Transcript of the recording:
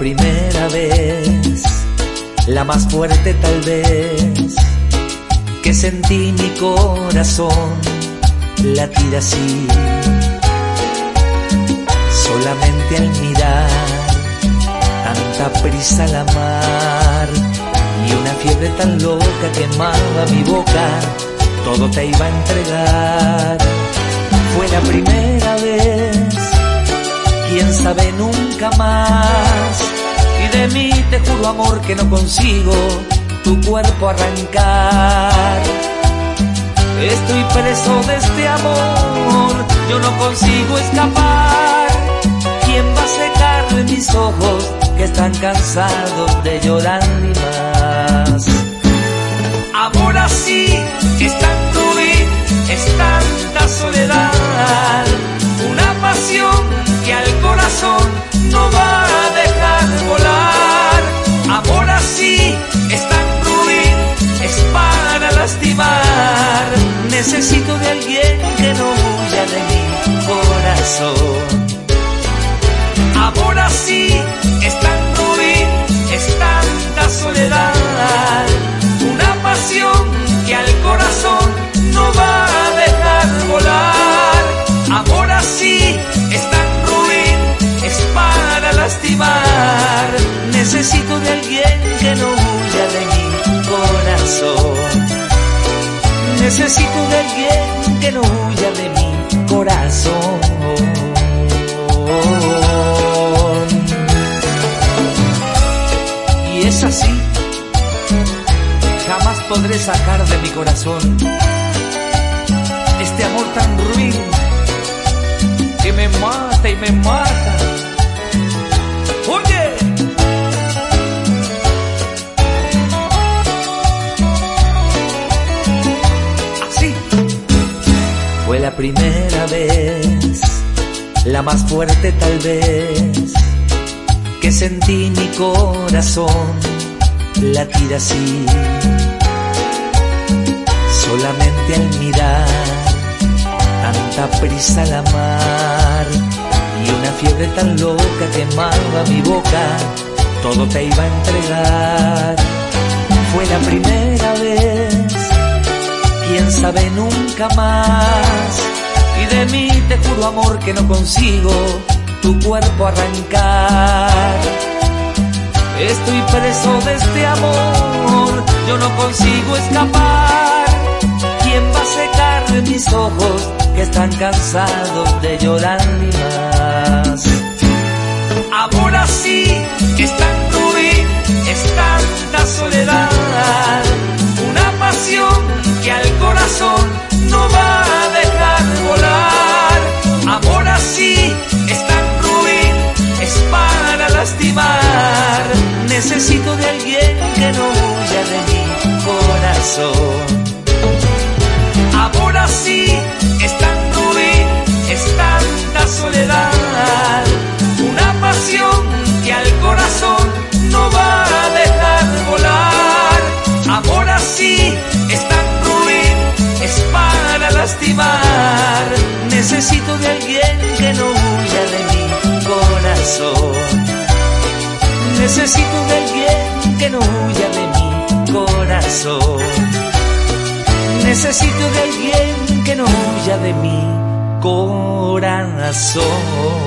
primera vez, la más fuerte tal vez, que sentí mi corazón latir así. Solamente al mirar tanta prisa al amar y una fiebre tan loca quemaba mi boca, todo te iba a entregar. Fue la primera vez, quién sabe nunca más, y de mí te juro amor que no consigo tu cuerpo arrancar. Estoy preso de este amor, yo no consigo escapar. ¿Quién va a secar mis ojos que están cansados de llorar ni más? Amor así es tan ruin, es tanta soledad, una pasión que al corazón no va a dejar volar. Amor así es tan ruin, es para lastimar. Necesito de alguien que no huya de mi corazón. Amor así es tan ruin, es tanta soledad, una pasión que al corazón no va a dejar volar. Amor así es tan ruin, es para lastimar. Necesito de alguien que no huya de mi corazón. Necesito de alguien que no huya de mi corazón. Y es así, jamás podré sacar de mi corazón este amor tan ruin que me mata y me mata. ¡Oye! Así fue la primera vez, la más fuerte tal vez, que sentí mi corazón latir así. Solamente al mirar tanta prisa al amar y una fiebre tan loca quemaba mi boca, todo te iba a entregar. Fue la primera vez, quién sabe nunca más, y de mí te juro amor que no consigo tu cuerpo arrancar. Estoy preso de este amor, yo no consigo escapar. ¿Quién va a secar mis ojos que están cansados de llorar ni más? Amor así es tan ruin, es tanta soledad, una pasión que al corazón no va a dejar volar. Amor así es tan ruin, es para lastimar. Necesito de alguien que no huya de mi corazón. Amor así es tan ruin, es tanta soledad, una pasión que al corazón no va a dejar volar. Amor así es tan ruin, es para lastimar. Necesito de alguien que no huya de mi corazón. Necesito de alguien que no huya de mi corazón. Necesito de alguien que no huya de mi corazón.